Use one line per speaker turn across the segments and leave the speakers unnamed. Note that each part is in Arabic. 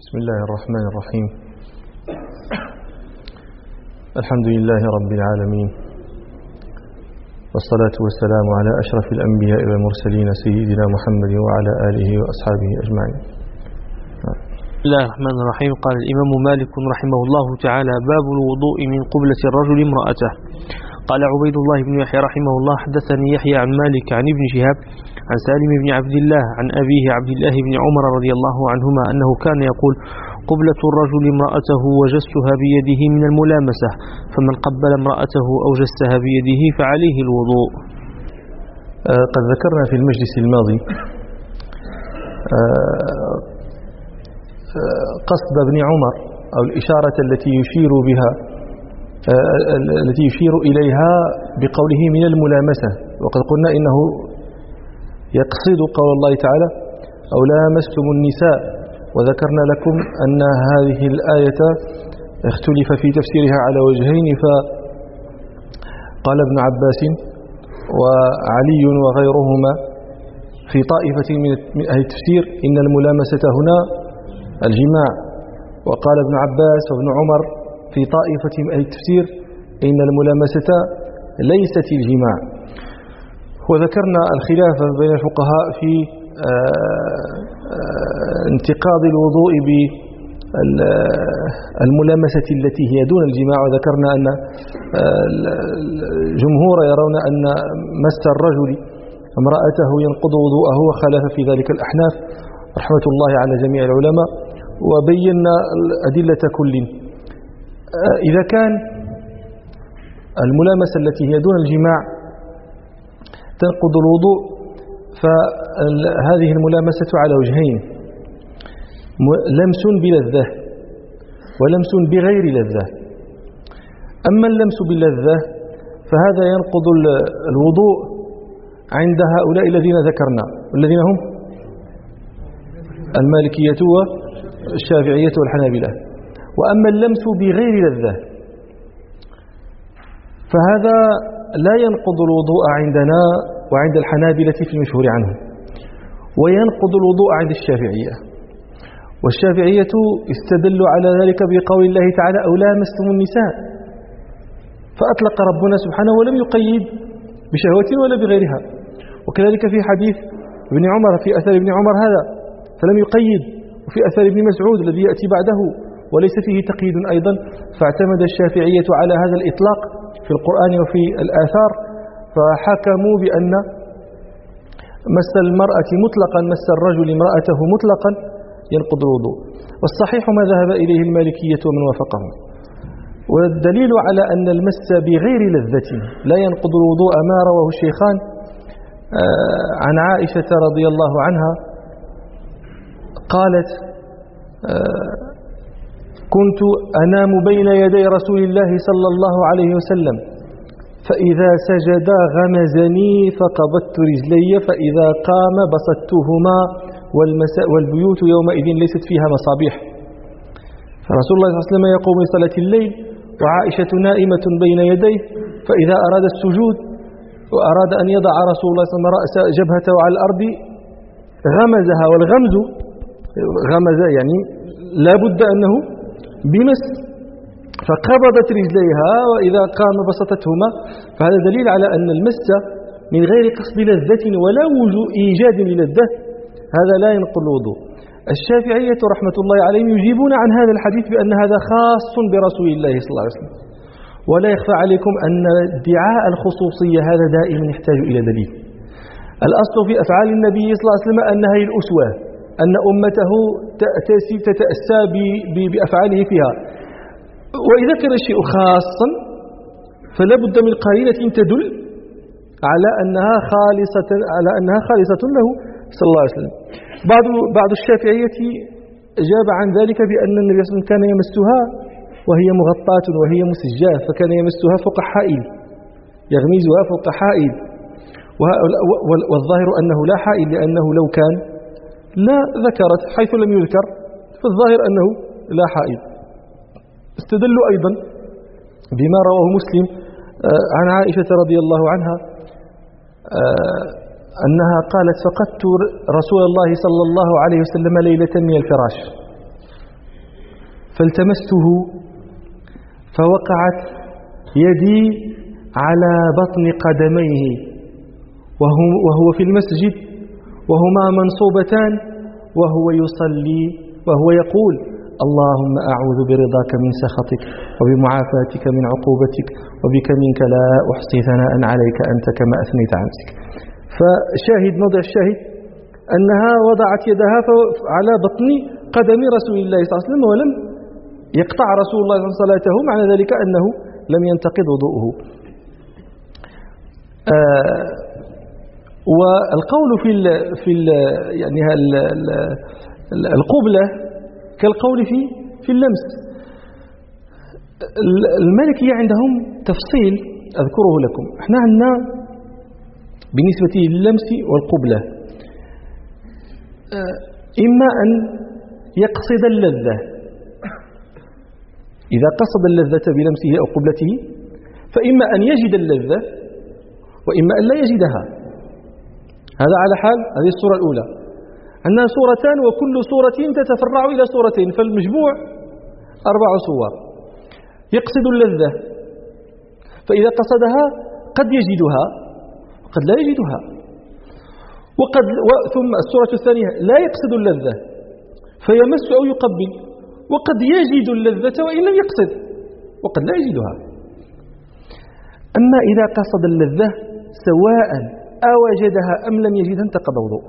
بسم الله الرحمن الرحيم. الحمد لله رب العالمين، والصلاة والسلام على أشرف الأنبياء والمرسلين سيدنا محمد وعلى آله وأصحابه أجمعين.
بسم الله الرحمن الرحيم. قال الإمام مالك رحمه الله تعالى: باب الوضوء من قبلة الرجل امرأته. قال عبيد الله بن يحيى رحمه الله: حدثني يحيى عن مالك عن ابن شهاب عن سالم بن عبد الله عن أبيه عبد الله بن عمر رضي الله عنهما أنه كان يقول: قبلة الرجل امرأته وجسها بيده من الملامسة، فمن قبل امرأته أو جسها بيده فعليه الوضوء.
قد ذكرنا في المجلس الماضي قصد ابن عمر أو الإشارة التي يشير إليها بقوله من الملامسة، وقد قلنا إنه يقصد قول الله تعالى: أو لامستم النساء، وذكرنا لكم أن هذه الآية اختلف في تفسيرها على وجهين، فقال ابن عباس وعلي وغيرهما في طائفة من أهل التفسير إن الملامسة هنا الجماع، وقال ابن عباس وابن عمر في طائفة من أهل التفسير إن الملامسة ليست الجماع. وذكرنا الخلاف بين الفقهاء في انتقاض الوضوء بالملامسة التي هي دون الجماع، وذكرنا أن الجمهور يرون أن مس الرجل امرأته ينقض وضوءه، وخالف في ذلك الأحناف رحمة الله على جميع العلماء، وبينا الأدلة كل. إذا كان الملامسة التي هي دون الجماع تنقض الوضوء، فهذه الملامسة على وجهين: لمس بلذة ولمس بغير لذة. أما اللمس باللذة فهذا ينقض الوضوء عند هؤلاء الذين ذكرنا، والذين هم المالكية والشافعية والحنابلة. وأما اللمس بغير لذة فهذا لا ينقض الوضوء عندنا وعند الحنابلة في المشهور عنه، وينقض الوضوء عند الشافعية. والشافعية استدلوا على ذلك بقول الله تعالى: أو لامستم النساء، فأطلق ربنا سبحانه ولم يقيد بشهوة ولا بغيرها. وكذلك في حديث ابن عمر، في أثر ابن عمر هذا فلم يقيد، وفي أثر ابن مسعود الذي يأتي بعده وليس فيه تقييد أيضا، فاعتمد الشافعية على هذا الإطلاق في القرآن وفي الآثار، فحكموا بأن مس المرأة مطلقا، مس الرجل امرأته مطلقا ينقض الوضوء. والصحيح ما ذهب إليه المالكية ومن وافقهم. والدليل على أن المس بغير لذة لا ينقض الوضوء ما رواه الشيخان عن عائشة رضي الله عنها قالت: كنت أنام بين يدي رسول الله صلى الله عليه وسلم، فإذا سجد غمزني فقبضت رجلي، فإذا قام بسطتهما، والبيوت يومئذ ليست فيها مصابيح. فرسول الله صلى الله عليه وسلم يقوم لصلاة الليل وعائشة نائمة بين يديه، فإذا أراد السجود وأراد أن يضع رسول الله صلى الله عليه وسلم رأس جبهته على الأرض غمزها، والغمز غمز يعني لا بد أنه بمس، فقبضت رجليها وإذا قام بسطتهما. فهذا دليل على أن المس من غير قصد لذة ولا وجود إيجاد للذة هذا لا ينقض الوضوء. الشافعية رحمة الله عليهم يجيبون عن هذا الحديث بأن هذا خاص برسول الله صلى الله عليه وسلم. ولا يخفى عليكم أن ادعاء الخصوصية هذا دائما يحتاج إلى دليل. الأصل في أفعال النبي صلى الله عليه وسلم أنها هي الأسوة، أن أمته تتأسى بأفعاله فيها. وإذا كان الشيء خاصا فلا بد من قرينة تدل على أنها خالصة له صلى الله عليه وسلم. بعض الشافعية أجاب عن ذلك بأن النبي صلى الله عليه وسلم كان يمسها وهي مغطاة وهي مسجاة، فكان يمسها فوق حائل، يغمزها فوق حائل، والظاهر أنه لا حائل، لأنه لو كان لا ذكرت، حيث لم يذكر فالظاهر أنه لا حائل. استدلوا أيضا بما رواه مسلم عن عائشة رضي الله عنها أنها قالت: فقدت رسول الله صلى الله عليه وسلم ليلة من الفراش، فالتمسته فوقعت يدي على بطن قدميه وهو في المسجد وهما منصوبتان وهو يصلي وهو يقول اللهم أعوذ برضاك من سخطك وبمعافاتك من عقوبتك وبك منك لا أحصي ثناء عليك أنت كما أثنيت عن نفسك. فشاهد موضع الشاهد أنها وضعت يدها على بطن قدم رسول الله صلى الله عليه وسلم ولم يقطع رسول الله صلاته، معنى ذلك أنه لم ينتقض وضوءه. والقول في يعني القبلة كالقول في اللمس. المالكية عندهم تفصيل أذكره لكم. احنا عندنا بالنسبة لللمس والقبلة إما أن يقصد اللذة، إذا قصد اللذة بلمسه أو قبلته فإما أن يجد اللذة وإما أن لا يجدها. هذا على حال هذه الصورة الأولى. عندنا صورتان وكل صورة تتفرع إلى صورتين، فالمجموع 4 صور. يقصد اللذة فإذا قصدها قد يجدها وقد لا يجدها، ثم الصورة الثانية لا يقصد اللذة فيمس أو يقبل وقد يجد اللذة وإن لم يقصد وقد لا يجدها. أما إذا قصد اللذة سواء أوجدها أم لم يجدها انتقض وضوءه.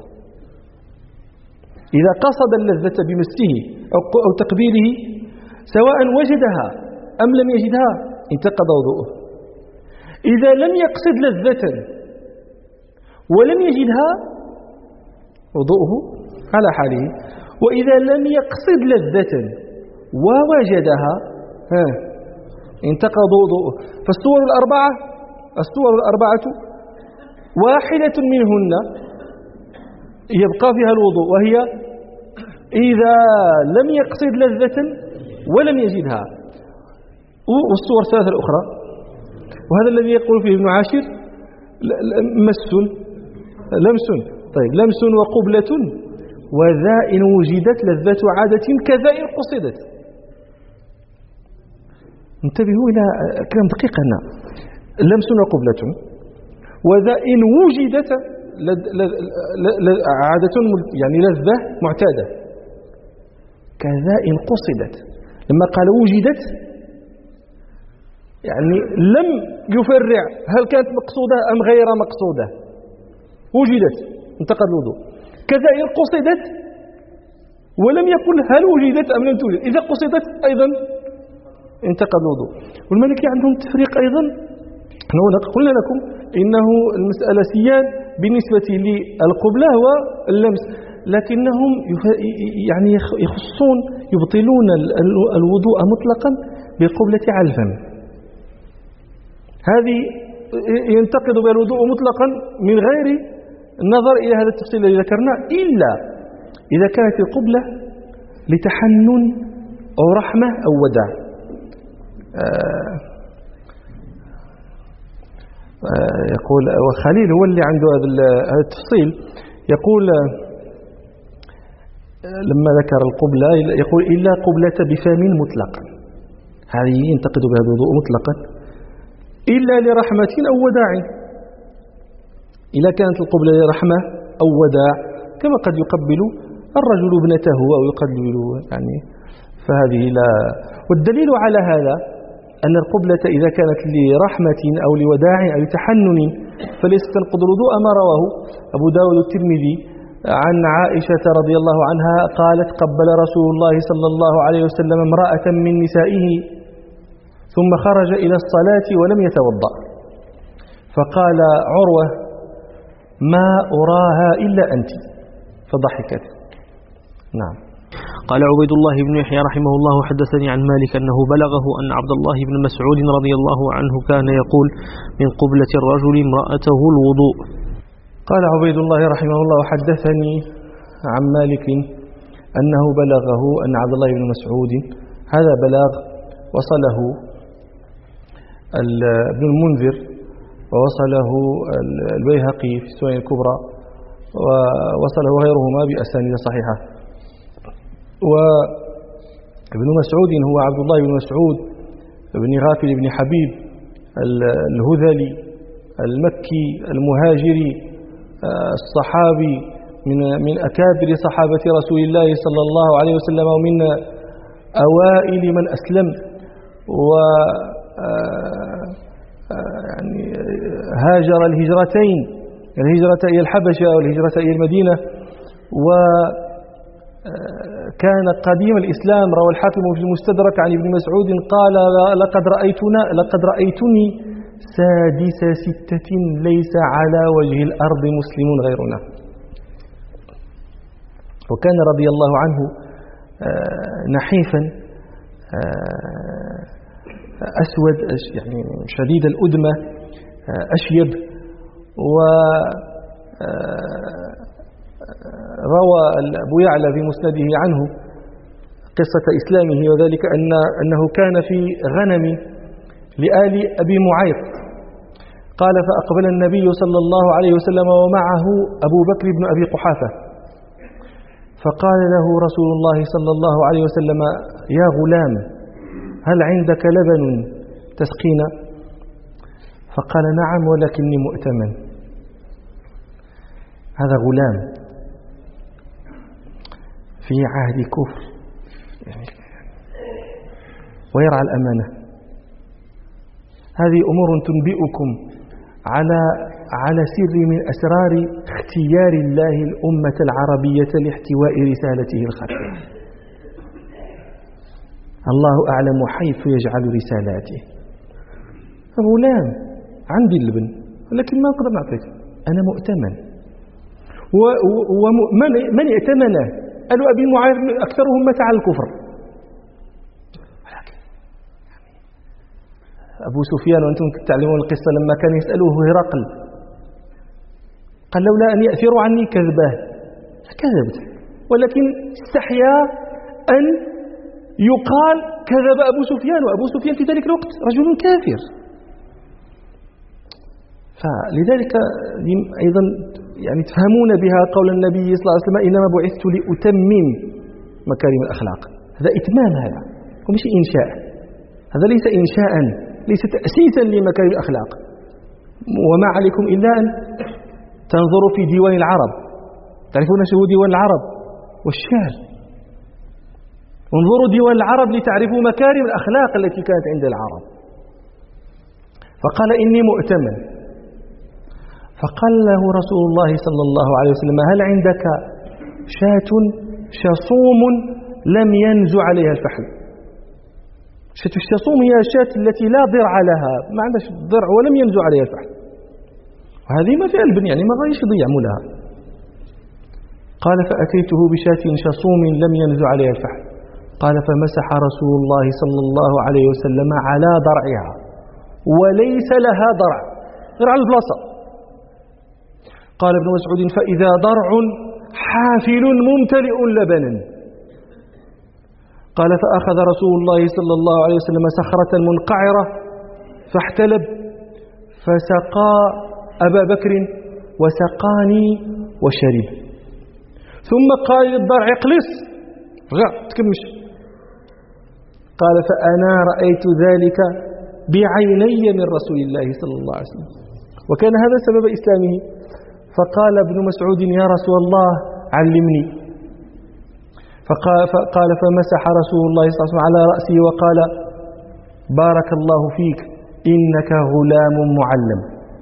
إذا قصد اللذة بمسه أو تقبيله سواء وجدها أم لم يجدها انتقض وضوءه. إذا لم يقصد لذة ولم يجدها وضوءه على حاله، وإذا لم يقصد لذة ووجدها انتقض وضوءه. فالصور الأربعة واحدة منهن يبقى فيها الوضوء، وهي إذا لم يقصد لذة ولم يجدها. والصور 3 الأخرى، وهذا الذي يقول فيه ابن عاشر لمس طيب لمس وقبلة وذا إن وجدت لذة عادة كذا إن قصدت. انتبهوا إلى كلام دقيق هنا. لمس وقبلة وذا إن وجدت عادة يعني لذة معتادة كذا إن قصدت. لما قال وجدت يعني لم يفرع هل كانت مقصودة أم غير مقصودة، وجدت انتقض الوضوء. كذا إن قصدت ولم يقل هل وجدت أم لم توجد، إذا قصدت أيضا انتقض الوضوء. والمالكية عندهم تفريق أيضا. هنا قلنا لكم إنه المسألة سيان بالنسبة للقبلة واللمس، لكنهم يعني يخصون يبطلون الوضوء مطلقا بالقبلة على الفم. هذه ينتقض بها الوضوء مطلقا من غير النظر إلى هذا التفصيل الذي ذكرناه، إلا إذا كانت القبلة لتحنن أو رحمة أو وداع. يقول وخليل هو اللي عنده هذا التفصيل، يقول لما ذكر القبلة يقول إلا قبلة بفم مطلقا، هذه ينتقد بها الوضوء مطلقا إلا لرحمة أو وداع. إذا كانت القبلة لرحمة أو وداع كما قد يقبل الرجل ابنته أو يقبل يعني، فهذه لا. والدليل على هذا أن القبلة إذا كانت لرحمة أو لوداع أو لتحنن فليست تنقض الوضوء، ما رواه أبو داود الترمذي عن عائشة رضي الله عنها قالت قبل رسول الله صلى الله عليه وسلم امرأة من نسائه ثم خرج إلى الصلاة ولم يتوضأ، فقال عروة ما أراها إلا أنت، فضحكت. نعم.
قال عبيد الله بن يحيى رحمه الله حدثني عن مالك أنه بلغه أن عبد الله بن مسعود رضي الله عنه كان يقول من قبلة الرجل امرأته الوضوء.
قال عبيد الله رحمه الله حدثني عن مالك أنه بلغه أن عبد الله بن مسعود، هذا بلاغ وصله ابن المنذر ووصله البيهقي في السنن الكبرى ووصله غيرهما بأسانيد صحيحة. ابن مسعود هو عبد الله بن مسعود بن غافل بن حبيب الهذلي المكي المهاجري الصحابي من أكابر صحابة رسول الله صلى الله عليه وسلم ومن أوائل من أسلم يعني هاجر الهجرتين، الهجرة إلى الحبشة والهجرة إلى المدينة، وكان قديم الإسلام. روى الحاكم في المستدرك عن ابن مسعود قال لقد رأيتني سادس 6 ليس على وجه الأرض مسلم غيرنا. وكان رضي الله عنه نحيفا أسود يعني شديد الأدمة أشيب. وروى أبو يعلى في مسنده عنه قصة إسلامه، وذلك أنه كان في غنم لآل أبي معيط. قال فأقبل النبي صلى الله عليه وسلم ومعه أبو بكر بن أبي قحافة، فقال له رسول الله صلى الله عليه وسلم يا غلام هل عندك لبن تسقينا؟ فقال نعم ولكني مؤتمن. هذا غلام في عهد كفر يعني ويرعى الأمانة. هذه أمور تنبئكم على سر من أسرار اختيار الله الأمة العربية لاحتواء رسالته الخفية. الله أعلم حيث يجعل رسالاته. غلام عندي اللبن ولكن ما أقدر نعطيك، أنا مؤتمن. ومن ائتمنه؟ قالوا أبي معاذ أكثرهم مات على الكفر. أبو سفيان وأنتم تعلمون القصة لما كان يسأله هرقل قال لولا أن يأثروا عني كذبه، فكذبت، ولكن استحيا أن يقال كذب أبو سفيان، وأبو سفيان في ذلك الوقت رجل كافر. فلذلك أيضا يعني تفهمون بها قول النبي صلى الله عليه وسلم إنما بعثت لأتمم مكارم الأخلاق. هذا إتمام، هذا ومش إنشاء، هذا ليس إنشاء، ليس تأسيسا لمكارم الأخلاق. وما عليكم إلا أن تنظروا في ديوان العرب، تعرفون شو ديوان العرب والشعر، انظروا ديوان العرب لتعرفوا مكارم الأخلاق التي كانت عند العرب. فقال إني مؤتمن. فقال له رسول الله صلى الله عليه وسلم هل عندك شاة شصوم لم ينزع عليها الفحل؟ شاة الشصوم هي الشاة التي لا ضرع لها، ما عندهاش ضرع ولم ينزع عليها الفحل، وهذه ما فيها البن يعني ما غيش يضيع مولها. قال فأتيته بشاة شصوم لم ينزع عليها الفحل. قال فمسح رسول الله صلى الله عليه وسلم على ضرعها وليس لها ضرع غير على البلاصة. قال ابن مسعود فإذا ضرع حافل ممتلئ لبنا. قال فأخذ رسول الله صلى الله عليه وسلم صخرة منقعرة فاحتلب فسقى أبا بكر وسقاني وشرب، ثم قال للضرع اقلص رجع تكمش. قال فأنا رأيت ذلك بعيني من رسول الله صلى الله عليه وسلم، وكان هذا سبب إسلامه. فقال ابن مسعود يا رسول الله علمني. فقال فمسح رسول الله صلى الله عليه وسلم على رأسه وقال بارك الله فيك إنك غلام معلم.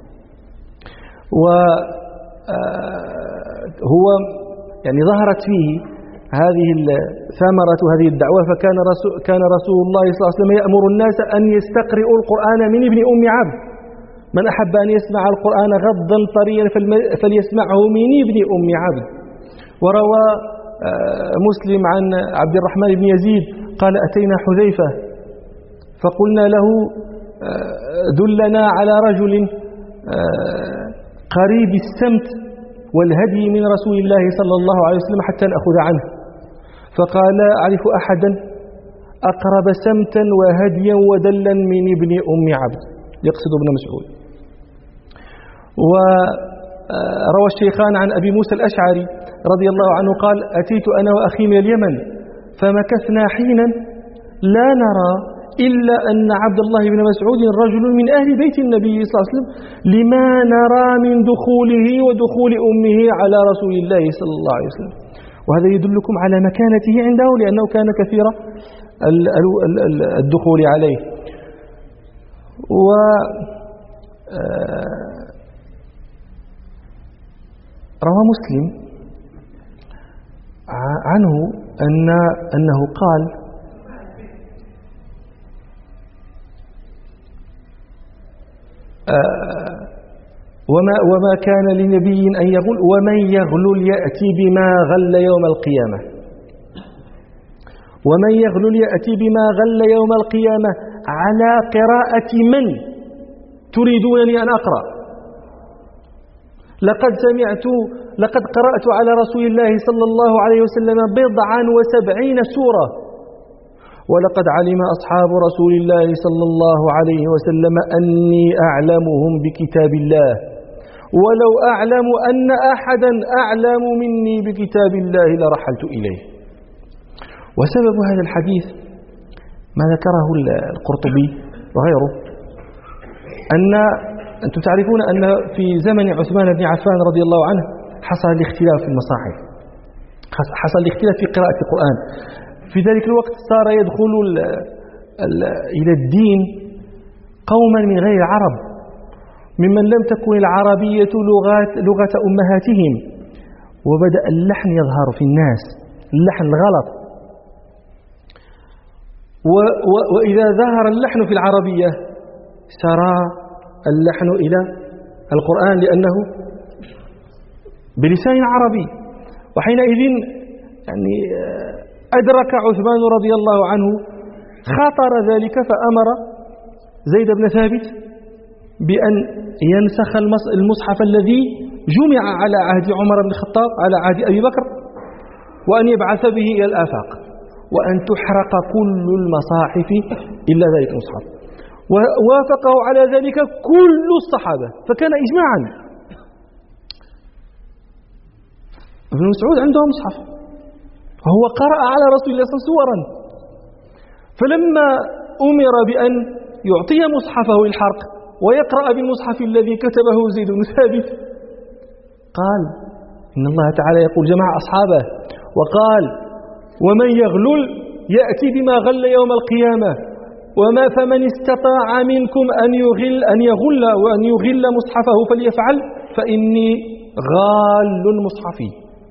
وهو يعني ظهرت فيه هذه ثمرة هذه الدعوة. كان رسول الله صلى الله عليه وسلم يأمر الناس أن يستقرئوا القرآن من ابن أم عبد. من أحب أن يسمع القرآن غضا طريا فليسمعه من ابن أم عبد. وروى مسلم عن عبد الرحمن بن يزيد قال أتينا حذيفة فقلنا له دلنا على رجل قريب السمت والهدي من رسول الله صلى الله عليه وسلم حتى نأخذ عنه. فقال أعرف أحدا أقرب سمتا وهديا ودلا من ابن أم عبد، يقصد ابن مسعود. وروى الشيخان عن أبي موسى الأشعري رضي الله عنه قال أتيت أنا وأخي من اليمن فمكثنا حينا لا نرى إلا أن عبد الله بن مسعود رجل من أهل بيت النبي صلى الله عليه وسلم، لما نرى من دخوله ودخول أمه على رسول الله صلى الله عليه وسلم. وهذا يدلكم على مكانته عنده، لأنه كان كثير الدخول عليه. روى مسلم عنه أنه قال: وما كان لنبي أن يغل، ومن يغلل يأتي بما غل يوم القيامة. ومن يغلل يأتي بما غل يوم القيامة. على قراءة من تريدونني أن أقرأ؟ لقد قرأت على رسول الله صلى الله عليه وسلم 70 سورة، ولقد علم أصحاب رسول الله صلى الله عليه وسلم أني أعلمهم بكتاب الله، ولو أعلم أن أحدا أعلم مني بكتاب الله لرحلت إليه. وسبب هذا الحديث ما ذكره القرطبي وغيره، أنتم تعرفون أن في زمن عثمان بن عفان رضي الله عنه حصل الاختلاف في المصاحف، حصل الاختلاف في قراءة القرآن. في ذلك الوقت صار يدخل إلى الدين قوما من غير العرب، ممن لم تكن العربية لغة أمهاتهم، وبدأ اللحن يظهر في الناس، اللحن الغلط. وإذا ظهر اللحن في العربية سرى اللحن إلى القرآن لأنه بلسان عربي. وحينئذ يعني أدرك عثمان رضي الله عنه خطر ذلك، فأمر زيد بن ثابت بأن ينسخ المصحف الذي جمع على عهد عمر بن الخطاب على عهد أبي بكر، وأن يبعث به إلى الآفاق، وأن تحرق كل المصاحف إلا ذلك المصحف. ووافقه على ذلك كل الصحابة، فكان إجماعا. ابن مسعود عنده مصحف، وهو قرأ على رسول الله صلى الله عليه وسلم سورا، فلما أمر بأن يعطي مصحفه الحرق ويقرأ بالمصحف الذي كتبه زيد بن ثابت، قال: إن الله تعالى يقول جمع أصحابه وقال: ومن يغلل يأتي بما غل يوم القيامة، وما فمن استطاع منكم أن يغل مصحفه فليفعل، فإني غال مصحفي.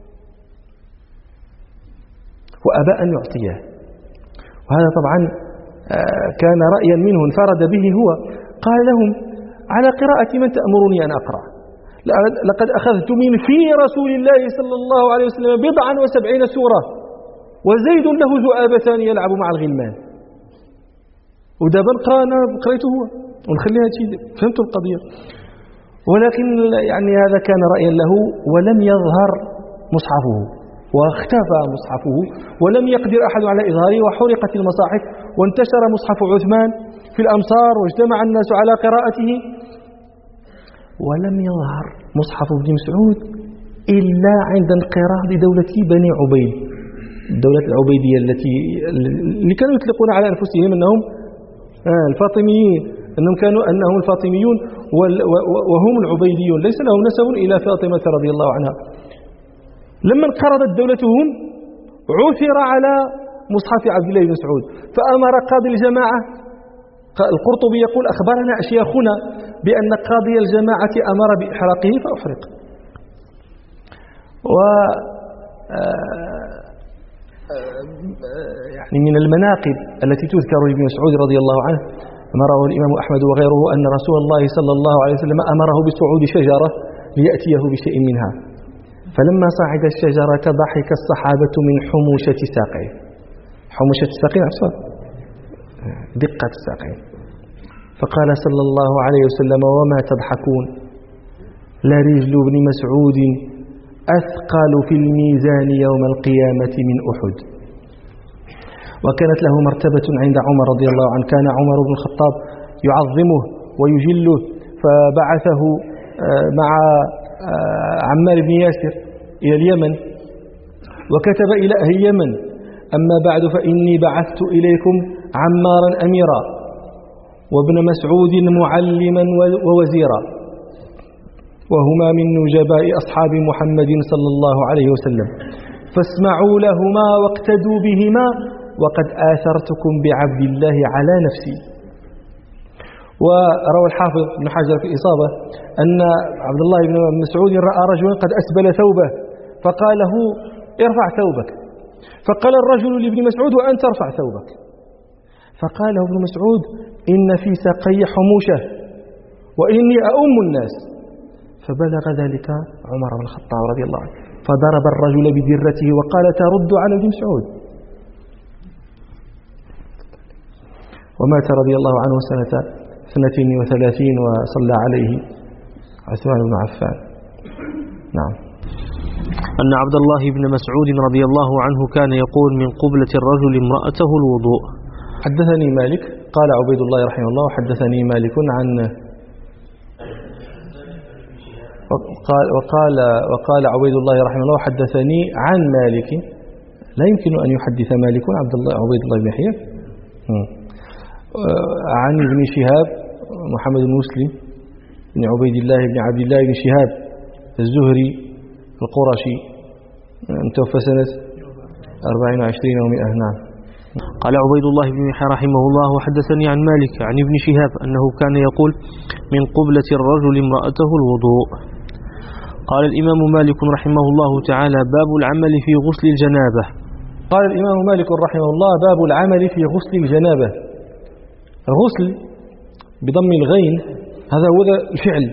وأبى أن يعطيه. وهذا طبعا كان رأيا منه انفرد به هو. قال لهم: على قراءة من تأمرني أن أقرأ؟ لقد أخذت من في رسول الله صلى الله عليه وسلم 70 سورة، وزيد له ذؤابتان يلعب مع الغلمان. ودابا قرأته هو ونخليها شيء. فهمت القضية. ولكن يعني هذا كان رأيا له، ولم يظهر مصحفه، واختفى مصحفه، ولم يقدر أحد على إظهاره، وحرقت المصاحف، وانتشر مصحف عثمان في الأمصار، واجتمع الناس على قراءته، ولم يظهر مصحف ابن مسعود إلا عند انقراض دولة بني عبيد، الدولة العبيدية اللي كانوا يطلقون على أنفسهم أنهم الفاطميين، أنهم الفاطميون وهم العبيديون، ليس لهم نسب إلى فاطمة رضي الله عنها. لما انقرضت دولتهم عثر على مصحف عبد الله بن مسعود، فأمر قاضي الجماعة. القرطبي يقول: أخبرنا أشياخنا بأن قاضي الجماعة أمر بإحراقه فأحرق. يعني من المناقب التي تذكر لابن مسعود رضي الله عنه ما رواه الإمام أحمد وغيره، أن رسول الله صلى الله عليه وسلم أمره بصعود شجرة ليأتيه بشيء منها، فلما صعد الشجرة ضحك الصحابة من حموشة ساقيه. حموشة الساقين عفوا دقة الساقين. فقال صلى الله عليه وسلم: وما تضحكون؟ لرجل ابن مسعود أثقل في الميزان يوم القيامة من أحد. وكانت له مرتبة عند عمر رضي الله عنه، كان عمر بن الخطاب يعظمه ويجله، فبعثه مع عمار بن ياسر إلى اليمن، وكتب إلى أهل اليمن: أما بعد فإني بعثت إليكم عمارا أميرا وابن مسعود معلما ووزيرا وهما من نجباء أصحاب محمد صلى الله عليه وسلم فاسمعوا لهما واقتدوا بهما وقد آثرتكم بعبد الله على نفسي. وروى الحافظ بن حجر في الإصابة أن عبد الله بن مسعود رأى رجلا قد أسبل ثوبه فقال له ارفع ثوبك، فقال الرجل لابن مسعود وأنت ارفع ثوبك، فقال ابن مسعود إن في ساقي حموشة وإني أؤم الناس، فبلغ ذلك عمر بن الخطاب رضي الله عنه فضرب الرجل بدرته وقال ترد على ابن مسعود. ومات رضي الله عنه سنة 32 وصلى عليه عثمان بن عفان. نعم.
أن عبد الله بن مسعود رضي الله عنه كان يقول من قبلة الرجل امرأته الوضوء.
حدثني مالك قال عبيد الله رحمه الله وحدثني مالك عن وقال عبيد الله رحمه الله حدثني عن مالك. لا يمكن أن يحدث مالك عبيد الله بن يحيى عن ابن شهاب محمد بن مسلم بن عبيد الله بن عبد الله بن شهاب الزهري القرشي متوفى سنة 24 و100. نعم.
قال عبيد الله بن يحيى رحمه الله وحدثني عن مالك عن ابن شهاب أنه كان يقول من قبلة الرجل امرأته الوضوء. قال الإمام مالك رحمه الله تعالى باب العمل في غسل الجنابة.
قال الإمام مالك رحمه الله باب العمل في غسل الجنابة. الغسل بضم الغين هذا هو الفعل،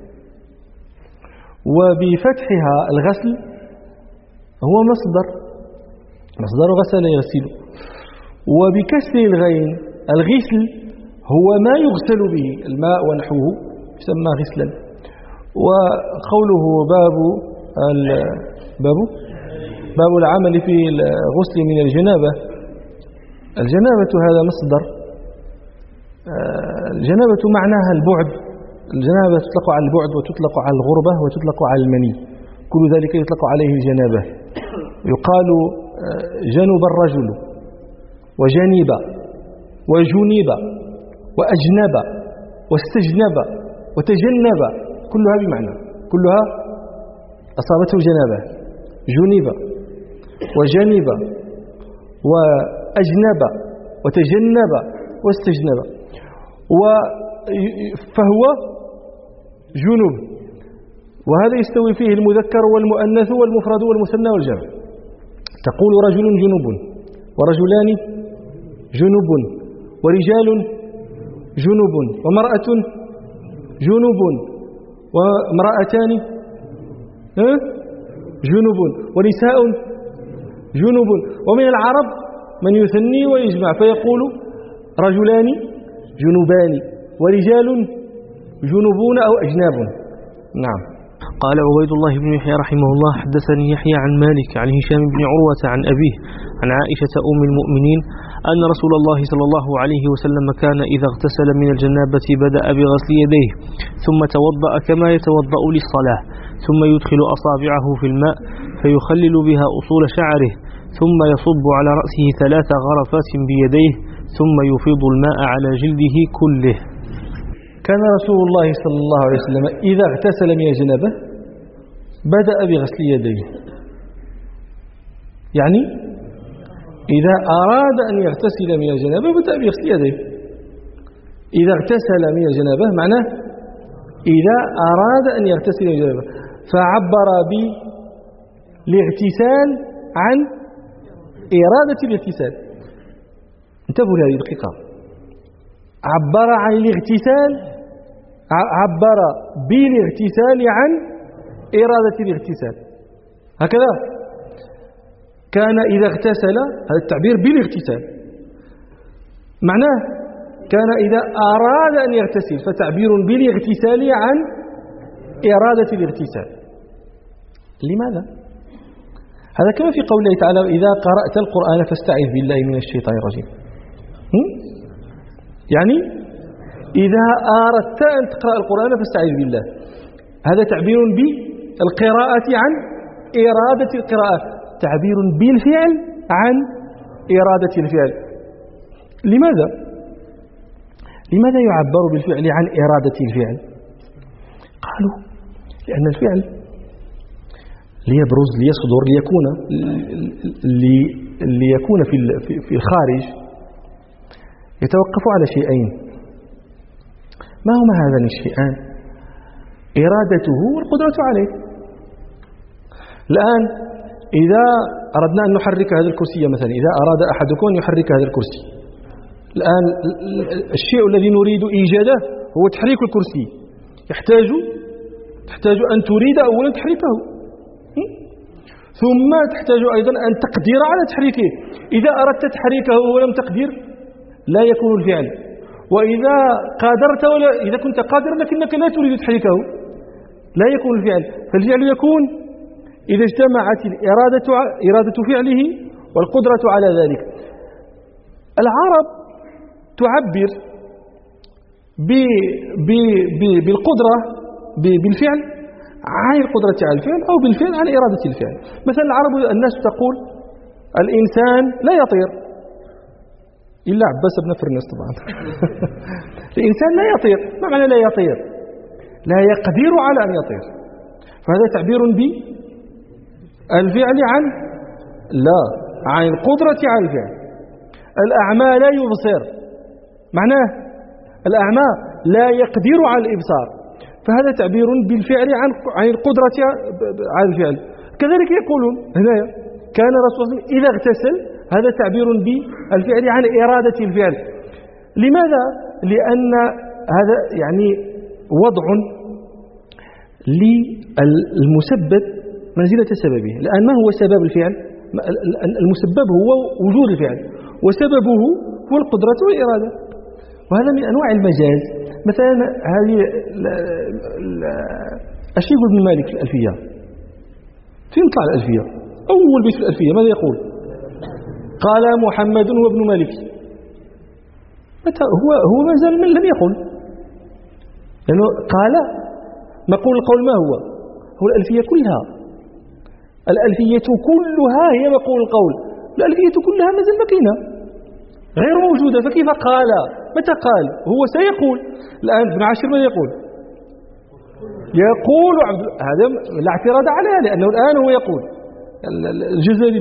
وبفتحها الغسل هو مصدر غسل يغسل، وبكسر الغين الغسل هو ما يغسل به الماء ونحوه يسمى غسلا. وقوله باب العمل في الغسل من الجنابة. الجنابة هذا مصدر. الجنابة معناها البعد. الجنابة تطلق على البعد وتطلق على الغربة وتطلق على المني، كل ذلك يطلق عليه الجنابة. يقال جنب الرجل وجنب وجنب وأجنب واستجنب وتجنب، كلها بمعنى، كلها أصابته جنابة. جنب وجنب وأجنب وتجنب واستجنب، فهو جنوب، وهذا يستوي فيه المذكر والمؤنث والمفرد والمثنى والجمع. تقول رجل جنوب ورجلان جنوب ورجال جنوب ومرأة جنوب وامرأتان جنوب ونساء جنوب. ومن العرب من يثني ويجمع فيقول رجلان جنوبان ورجال جنوبون أو أجناب. نعم.
قال عبيد الله بن يحيى رحمه الله حدثني يحيى عن مالك عن هشام بن عروة عن أبيه عن عائشة أم المؤمنين أن رسول الله صلى الله عليه وسلم كان إذا اغتسل من الجنابة بدأ بغسل يديه ثم توضأ كما يتوضأ للصلاة، ثم يدخل أصابعه في الماء فيخلل بها أصول شعره، ثم يصب على رأسه 3 غرفات بيديه، ثم يفيض الماء على جلده كله.
كان رسول الله صلى الله عليه وسلم إذا اغتسل من الجنابة بدأ بغسل يديه، يعني إذا أراد أن يغتسل من الجنابة بدأ بغسل يديه. إذا اغتسل من الجنابة معناه إذا أراد أن يغتسل من الجنابة، فعبر بالاغتسال عن إرادة الاغتسال. انتبهوا لهذه الدقيقة. عبر عن الاغتسال، عبر بالاغتسال عن إرادة الاغتسال، هكذا. كان إذا اغتسل، هذا التعبير بالاغتسال، معناه كان إذا أراد أن يغتسل، فتعبير بالاغتسال عن إرادة الاغتسال. لماذا؟ هذا كما في قوله تعالى إذا قرأت القرآن فاستعذ بالله من الشيطان الرجيم. يعني إذا أردت أن تقرأ القرآن فاستعذ بالله، هذا تعبير بالقراءة عن إرادة القراءة، تعبير بالفعل عن إرادة الفعل. لماذا يعبر بالفعل عن إرادة الفعل؟ قالوا لأن الفعل ليبرز ليصدر ليكون في الخارج يتوقف على شيئين. ما هما هذان الشيئان؟ إرادته والقدرة عليه. الآن إذا أردنا أن نحرك هذا الكرسي مثلا، إذا أراد أحدكم أن يحرك هذا الكرسي، الآن الشيء الذي نريد إيجاده هو تحريك الكرسي، تحتاج أن تريد أولا تحريكه، ثم تحتاج أيضا أن تقدر على تحريكه. إذا أردت تحريكه ولم تقدر لا يكون الفعل، وإذا قادرت إذا كنت قادرا لكنك لا تريد تحريكه لا يكون الفعل. فالفعل يكون إذا اجتمعت إرادة فعله والقدرة على ذلك. العرب تعبر بالقدرة بالفعل عن القدرة على الفعل أو بالفعل عن إرادة الفعل. مثلا العرب الناس تقول الإنسان لا يطير إلا عباس بن فرناس طبعا. الإنسان لا يطير. ما معنى لا يطير؟ لا يقدر على أن يطير. فهذا تعبير بالفعل عن القدرة على الفعل. الأعمى لا يبصر، معناه الأعمى لا يقدر على الإبصار، فهذا تعبير بالفعل عن القدرة على الفعل. كذلك يقولون هنا كان الرسول صلى الله عليه وسلم إذا اغتسل، هذا تعبير بالفعل عن إرادة الفعل. لماذا؟ لأن هذا يعني وضع للمسبب منزلة سببه. الآن ما هو سبب الفعل؟ المسبب هو وجود الفعل، وسببه هو القدرة والإرادة، وهذا من أنواع المجاز. مثلا هذه الشيخ ابن مالك في الألفية، في مطلع الألفية أول بيت في الألفية ماذا يقول؟ قال محمد وابن مالك. متى هو ما زال من لم يقل، لأنه قال مقول القول ما هو الألفية كلها. الألفية كلها هي مقول القول، الألفية كلها ما زال مكينة غير موجودة. فكيف قال؟ متى قال؟ هو سيقول. الآن ابن عاشر ماذا يقول؟ يقول هذا لا اعتراض عليها، لأنه الآن هو يقول. الجزري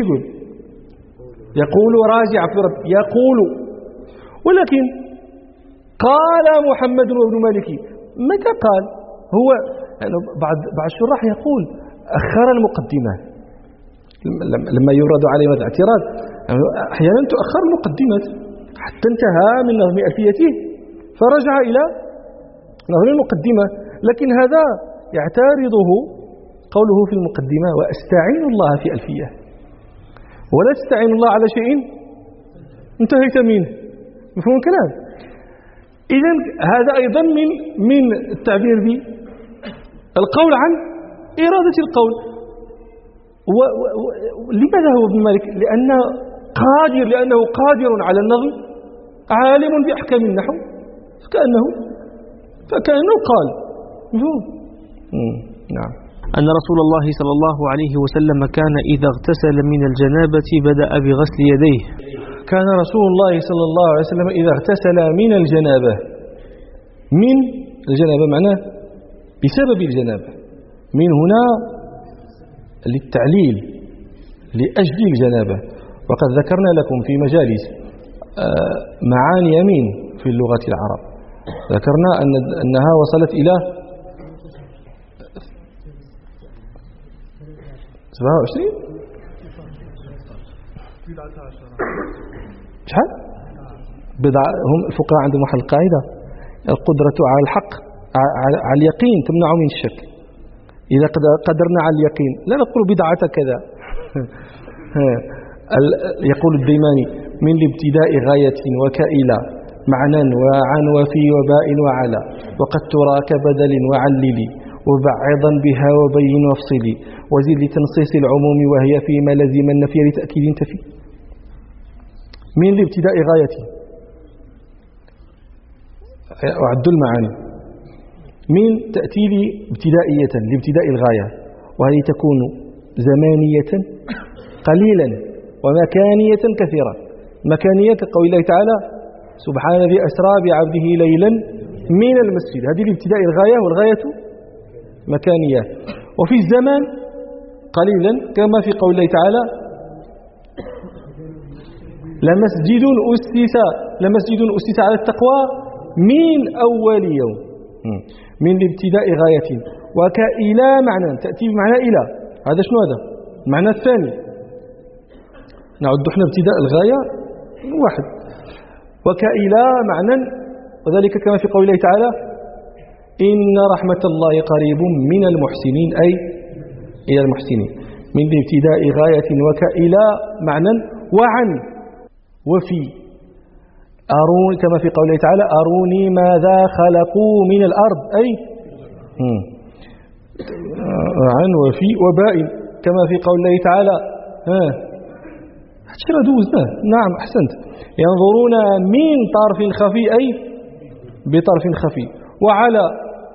يقول راجع في رب يقول، ولكن قال محمد وابن مالك. متى قال؟ هو يعني بعض الشراح يقول أخر المقدمات لما يورد عليه هذا الاعتراض، يعني أحيانا تؤخر المقدمات حتى انتهى من نظم ألفيته فرجع إلى نظم المقدمة. لكن هذا يعترضه قوله في المقدمة وأستعين الله في ألفية، ولا تستعين الله على شيء انتهيت منه. مفهوم الكلام؟ إذن هذا أيضا من التعبير بالقول عن إرادة القول. لماذا هو ابن مالك؟ لأنه قادر على النظم، عالم بأحكام النحو، فكأنه قال. نعم.
أن رسول الله صلى الله عليه وسلم كان إذا اغتسل من الجنابة بدأ بغسل يديه.
كان رسول الله صلى الله عليه وسلم إذا اغتسل من الجنابة معناه بسبب الجنابة، من هنا للتعليل لأجل الجنابة. وقد ذكرنا لكم في مجالس معاني من في اللغة العرب، ذكرنا أنها وصلت إلى 27 شحال بضع. هم الفقهاء عندهم واحد القاعدة: القدرة على الحق على اليقين تمنع من الشك. إذا قدرنا على اليقين لا نقول بدعة كذا. يقول الديماني: من الابتداء غاية وكائلة معنى وعن وفي وباء وعلى، وقد تراك بدل وعللي وبعضا بها وبين وافصلي، وزد لتنصيص العموم وهي فيما لزم النفي لتأكيد تفي. من الابتداء غاية أعد المعاني. من تأتي لي ابتدائية لابتداء الغاية، وهذه تكون زمانية قليلا ومكانية كثيرة. مكانية كقول الله تعالى سبحان الذي أسرى بعبده ليلا من المسجد، هذه الابتداء الغاية، والغاية مكانية. وفي الزمان قليلا كما في قول الله تعالى لمسجد أسس على التقوى من أول يوم، من الابتداء غاية. وكإلى معنى تأتي بمعنى إلى، هذا شنو هذا المعنى الثاني؟ نعد احنا ابتداء الغاية واحد. وكإلى معنى، وذلك كما في قول الله تعالى إن رحمة الله قريب من المحسنين، أي إلى المحسنين، من ابتداء غاية. وكإلى معنى وعن وفي أروني، كما في قوله تعالى أروني ماذا خلقوا من الأرض، أي عن وفي. وبائن كما في قوله تعالى نعم أحسنت، ينظرون من طرف خفي، أي بطرف خفي. وعلى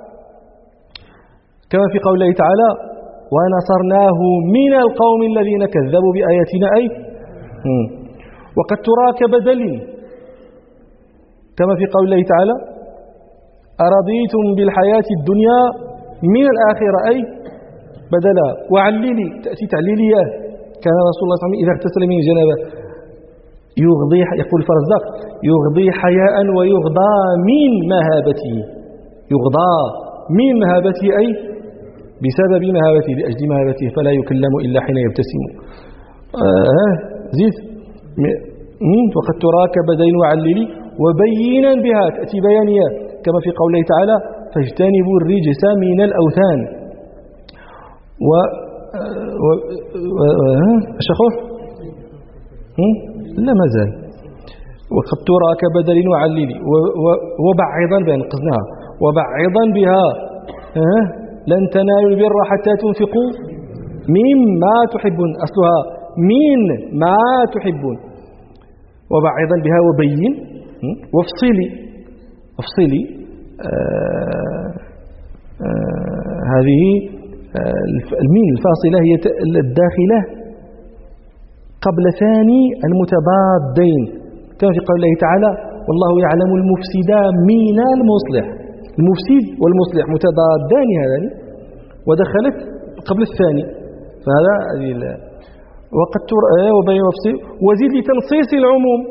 كما في قوله تعالى ونصرناه من القوم الذين كذبوا بآياتنا، أي وقد تراك بدل كما في قوله تعالى أرضيتم بالحياة الدنيا من الآخرة، أي بدلا. وعللي تأتي تعليلية، كان رسول الله صلى الله عليه وسلم إذا اغتسل من جنابه يغضي، يقول الفرزدق يغضي حياء ويغضى من مهابته، يغضى من مهابته أي بسبب مهابته، لأجل مهابته، فلا يكلم إلا حين يبتسم. زيد وقد تراك بدين وعللي. وبينا بها تأتي بيانية كما في قوله تعالى فاجتنبوا الرجس من الأوثان. أشخوه لا مازال. وقد تراك بدل وعللي. وبعضا بها نقصناها، وبعضا بها لن تنالوا البر حتى تنفقوا مما تحبون، أصلها من ما تحبون. وبعضا بها وبين. وافصلي هذه الميم الفاصلة هي الداخلة قبل ثاني المتضادين، كما في قول الله تعالى والله يعلم المفسد من المصلح. المفسد والمصلح متضادان هذان، ودخلت قبل الثاني، فهذا وقد وبين وفصل. وزيد لتنصيص العموم،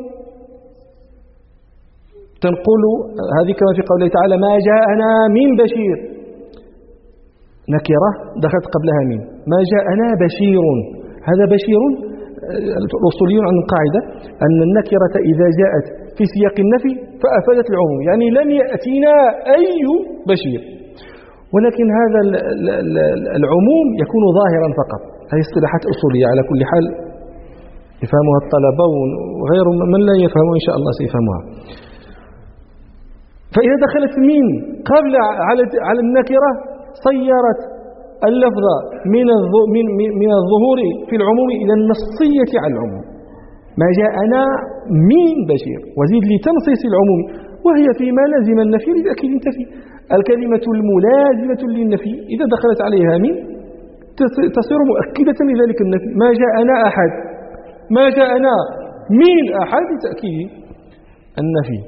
تنقل هذه كما في قوله تعالى ما جاءنا من بشير، نكرة دخلت قبلها من ما جاءنا بشير. هذا بشير الأصوليون عن القاعدة أن النكرة إذا جاءت في سياق النفي فأفادت العموم، يعني لم يأتينا أي بشير، ولكن هذا العموم يكون ظاهرا فقط. هذه اصطلاحات أصولية على كل حال يفهمها الطلبة، وغير من لا يفهم إن شاء الله سيفهمها. فإذا دخلت من قبل على النكرة صيرت اللفظ من الظهور في العموم إلى النصية على العموم. ما جاءنا من بشير، وزيد لتنصيص العموم، وهي فيما لازم النفي لتأكيد التفي. الكلمة الملازمة للنفي إذا دخلت عليها من تصير مؤكدة لذلك النفي. ما جاءنا أحد، ما جاءنا من أحد لتأكيد النفي.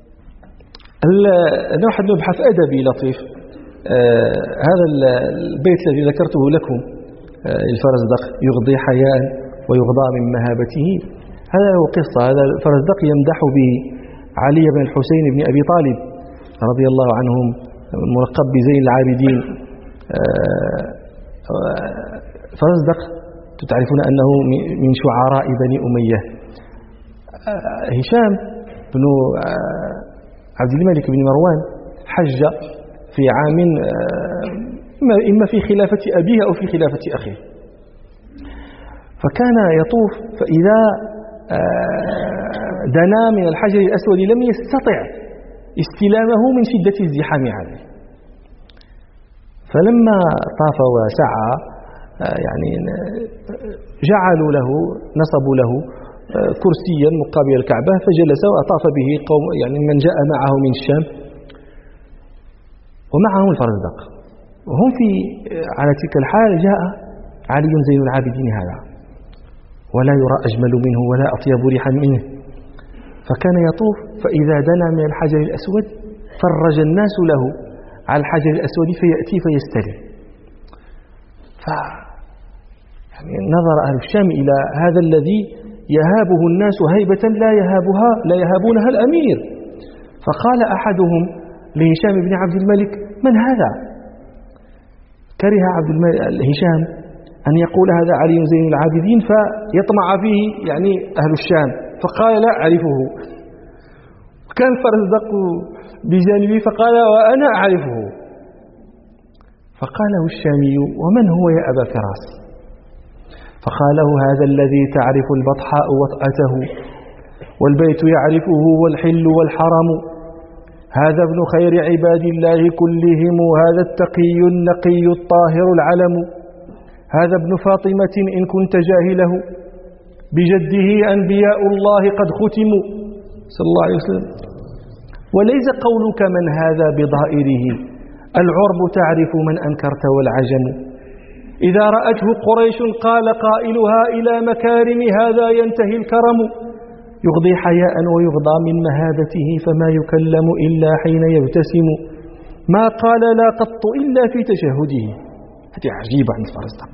واحد مبحث أدبي لطيف. هذا البيت الذي ذكرته لكم الفرزدق يغضي حياء ويغضى من مهابته، هذا هو قصة. هذا الفرزدق يمدح به علي بن الحسين بن أبي طالب رضي الله عنهم، الملقب بزين العابدين. فرزدق تعرفون أنه من شعراء بني أمية. هشام بن عبد الملك بن مروان حج في عام إما في خلافة أبيه أو في خلافة أخيه، فكان يطوف، فإذا دنا من الحجر الأسود لم يستطع استلامه من شدة الزحام عليه، فلما طاف وسعى يعني جعلوا له، نصبوا له كرسيا مقابل الكعبة فجلس وأطاف به قوم، يعني من جاء معه من الشام ومعهم الفرزدق، وهم على تلك الحال جاء علي زين العابدين هذا، ولا يرى أجمل منه ولا أطيب ريحا منه، فكان يطوف فإذا دنا من الحجر الأسود فرج الناس له على الحجر الأسود فيأتي فيستلم. يعني نظر أهل الشام إلى هذا الذي يهابه الناس هيبة لا يهابونها الأمير. فقال أحدهم لهشام بن عبد الملك: من هذا؟ كره هشام أن يقول هذا علي زين العابدين فيطمع فيه يعني أهل الشام، فقال: لا أعرفه. وكان الفرزدق بجانبه فقال: وأنا أعرفه. فقال له الشامي: ومن هو يا أبا فراس؟ فقال له: هذا الذي تعرف البطحاء وطأته والبيت يعرفه والحل والحرم، هذا ابن خير عباد الله كلهم، هذا التقي النقي الطاهر العلم، هذا ابن فاطمة إن كنت جاهله، بجده أنبياء الله قد ختموا صلى الله عليه وسلم. وليس قولك من هذا بضائره، العرب تعرف من أنكرت والعجم، إذا رأته قريش قال قائلها إلى مكارم هذا ينتهي الكرم، يغضي حياء ويغضى من مهابته فما يكلم إلا حين يبتسم، ما قال لا قط إلا في تشهده. هذه عجيبة عند الفرزدق.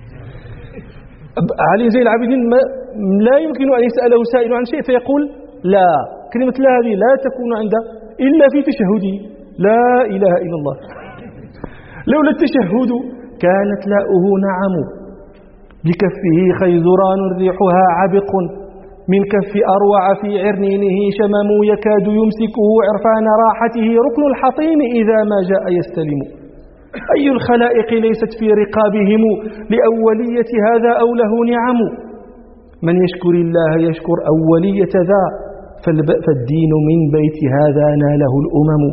علي زين العابدين لا يمكن أن يسأله سائل عن شيء فيقول لا، كلمة لا هذه لا تكون عنده إلا في تشهده، لا إله إلا الله. لولا التشهد كانت لاؤه نعم، بكفه خيزران ريحها عبق، من كف أروع في عرنينه شمم، يكاد يمسكه عرفان راحته ركن الحطيم إذا ما جاء يستلم. أي الخلائق ليست في رقابهم لأولية هذا أو له نعم، من يشكر الله يشكر أولية ذا، فالدين من بيت هذا ناله الأمم.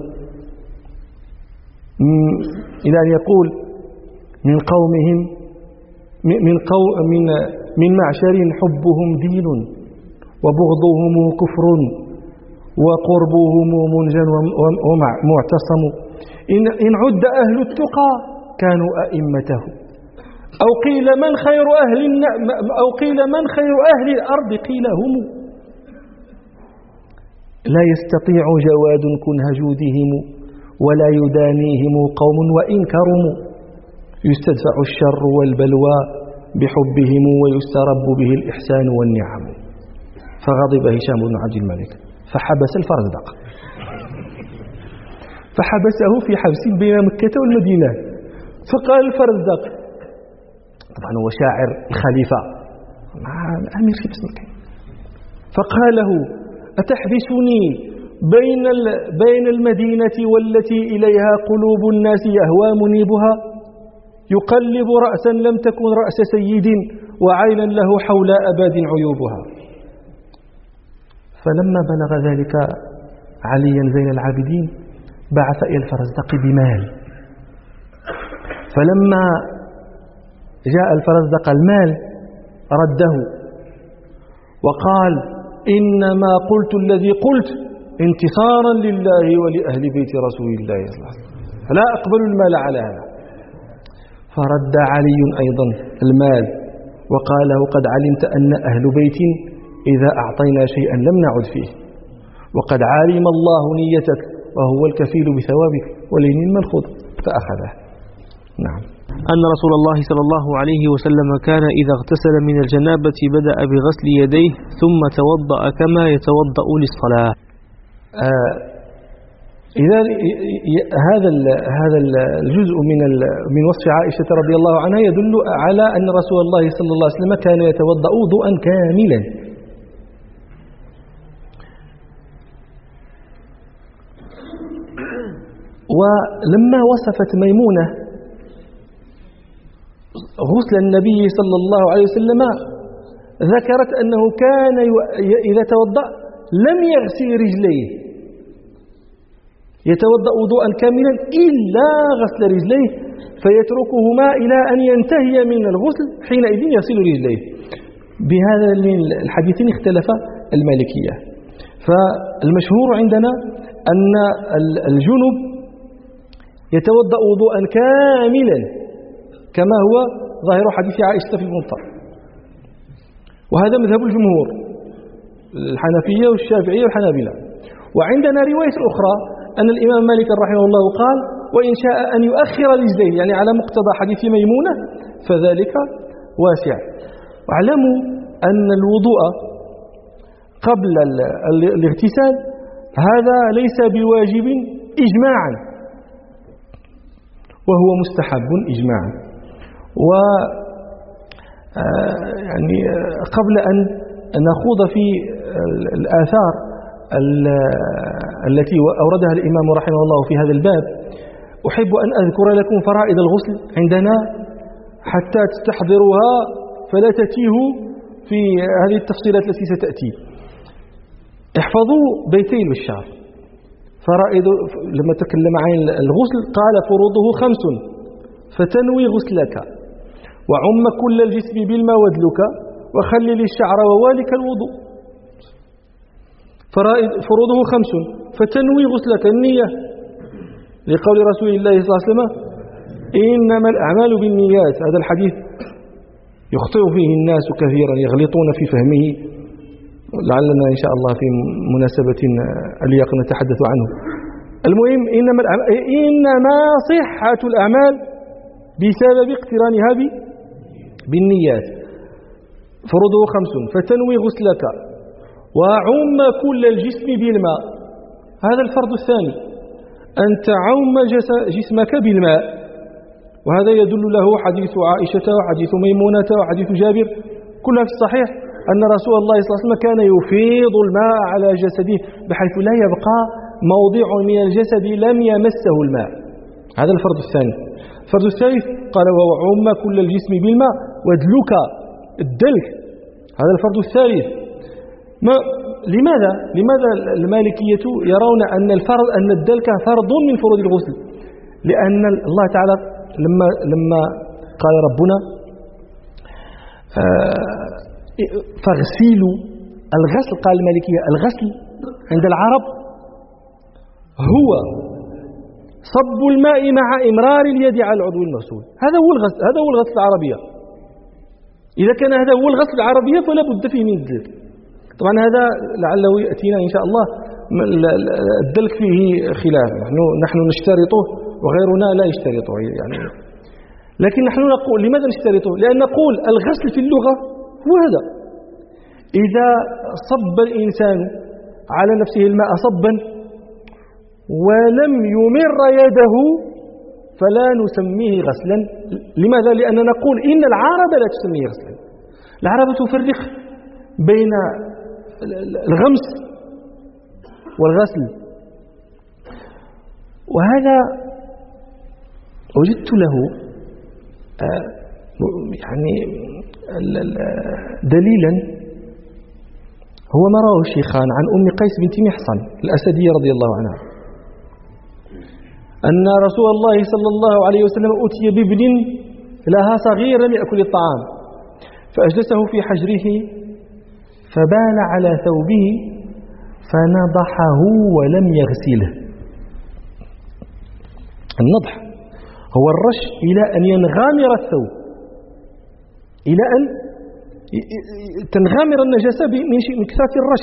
إلى أن يقول من قومهم من معشر حبهم دين وبغضهم كفر وقربهم منجا ومعتصم، إن عد أهل التقى كانوا أئمته، أو قيل من خير أهل الأرض قيل هم، لا يستطيع جواد كنه جودهم ولا يدانيهم قوم وإن كرموا، يستدفع الشر والبلوى بحبهم ويسترب به الإحسان والنعم. فغضب هشام بن عبد الملك فحبس الفرزدق، فحبسه في حبس بين مكة والمدينة. فقال الفرزدق، طبعا هو شاعر الخليفة مع الأمير في بس مكة، فقال له: أتحبسني بين المدينة والتي إليها قلوب الناس يهوى منيبها، يقلب رأسا لم تكن رأس سيد وعينا له حول أباد عيوبها. فلما بلغ ذلك عليا زين العابدين بعث إلى الفرزدق بمال، فلما جاء الفرزدق المال رده وقال: إنما قلت الذي قلت انتصارا لله ولأهل بيت رسول الله صلى الله عليه وسلم، فلا أقبل المال على هذا. فرد علي أيضا المال وقال له: قد علمت أن أهل بيت إذا أعطينا شيئا لم نعد فيه، وقد علم الله نيتك وهو الكفيل بثوابك ولين الملخوض، فأخذه. نعم.
أن رسول الله صلى الله عليه وسلم كان إذا اغتسل من الجنابة بدأ بغسل يديه ثم توضأ كما يتوضأ للصلاة.
إذا هذا الجزء من وصف عائشة رضي الله عنها يدل على أن رسول الله صلى الله عليه وسلم كان يتوضأ وضوءا كاملا. ولما وصفت ميمونة غسل النبي صلى الله عليه وسلم ذكرت أنه كان إذا توضأ لم يغسل رجليه، يتوضأ وضوءا كاملا إلا غسل رجليه فيتركهما إلى أن ينتهي من الغسل حينئذ يغسل رجليه. بهذا الحديثين اختلف المالكية. فالمشهور عندنا أن الجنب يتوضأ وضوءا كاملا كما هو ظاهر حديث عائشة في الموطأ، وهذا مذهب الجمهور. الحنفية والشافعية والحنابلة. وعندنا رواية أخرى أن الإمام مالك رحمه الله قال وإن شاء أن يؤخر رجليه، يعني على مقتضى حديث ميمونة فذلك واسع. واعلموا أن الوضوء قبل الاغتسال هذا ليس بواجب إجماعا، وهو مستحب إجماعا. يعني قبل أن نخوض في الآثار التي أوردها الإمام رحمه الله في هذا الباب، أحب أن أذكر لكم فرائض الغسل عندنا حتى تستحضروها فلا تتيهوا في هذه التفصيلات التي ستأتي. احفظوا بيتين بالشعر. فرائض لما تكلم عن الغسل قال فروضه 5: فتنوي غسلك، وعم كل الجسم بالماء ودلك، وخلل الشعر ووالك الوضوء. فروضه 5: فتنوي غسلك، النية، لقول رسول الله صلى الله عليه وسلم إنما الأعمال بالنيات. هذا الحديث يخطئ فيه الناس كثيرا، يغلطون في فهمه، لعلنا إن شاء الله في مناسبة أليق نتحدث عنه. المهم إنما صحة الأعمال بسبب اقترانها بالنيات. فروضه 5: فتنوي غسلك، وعم كل الجسم بالماء. هذا الفرض الثاني، أن تعم جسمك بالماء، وهذا يدل له حديث عائشة وحديث ميمونة وحديث جابر كلها في الصحيح أن رسول الله صلى الله عليه وسلم كان يفيض الماء على جسده بحيث لا يبقى موضع من الجسد لم يمسه الماء. هذا الفرض الثاني. الفرض الثالث قال وعم كل الجسم بالماء ودلك، الدلك. هذا الفرض الثالث. لماذا المالكية يرون أن الدلك فرض من فروض الغسل؟ لأن الله تعالى لما قال ربنا فاغسلوا، الغسل قال المالكية الغسل عند العرب هو صب الماء مع إمرار اليد على العضو المغسول. هذا هو الغسل العربية. إذا كان هذا هو الغسل العربية فلا بد فيه من الدلك. طبعا هذا لعله يأتينا إن شاء الله. الدلك فيه خلاف، نحن نشترطه وغيرنا لا يشترطه يعني. لكن نحن نقول لماذا نشترطه؟ لأن نقول الغسل في اللغة هو هذا. إذا صب الإنسان على نفسه الماء صبا ولم يمر يده فلا نسميه غسلا. لماذا؟ لأن نقول إن العرب لا تسميه غسلا. العرب تفرق بين الغمس والغسل، وهذا وجدت له يعني دليلا هو ما رواه الشيخان عن أم قيس بنت محصن الأسدية رضي الله عنها أن رسول الله صلى الله عليه وسلم أتي بابن لها صغير لم يأكل الطعام، فأجلسه في حجره فبال على ثوبه فنضحه ولم يغسله. النضح هو الرش إلى أن ينغامر الثوب، إلى أن تنغامر النجاسة من كثرة الرش.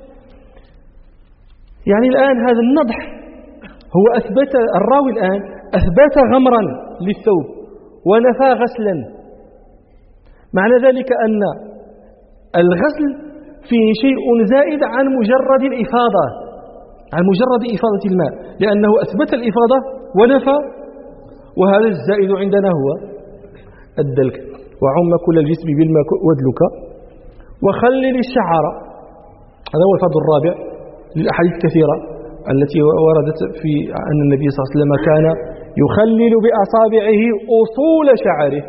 يعني الآن هذا النضح هو أثبت، الراوي الآن أثبت غمرا للثوب ونفى غسلا. معنى ذلك أن الغسل فيه شيء زائد عن مجرد الإفاضة، عن مجرد إفاضة الماء، لأنه أثبت الإفاضة ونفى، وهذا الزائد عندنا هو الدلك. وعم كل الجسم بالماء ودلك، وخلل الشعر. هذا هو الفرض الرابع للأحاديث الكثيرة التي وردت في أن النبي صلى الله عليه وسلم كان يخلل بأصابعه أصول شعره.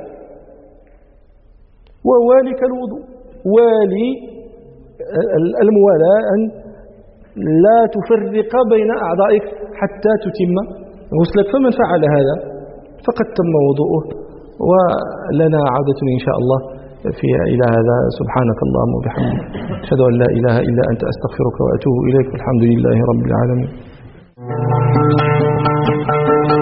ووالك الوضوء، والي الموالاة أن لا تفرق بين أعضائك حتى تتم غسلك. فمن فعل هذا فقد تم وضوءه، ولنا عودة إن شاء الله إلى هذا. سبحانك اللهم وبحمدك، أشهد أن لا إله إلا أنت، أستغفرك وأتوب إليك، والحمد لله رب العالمين.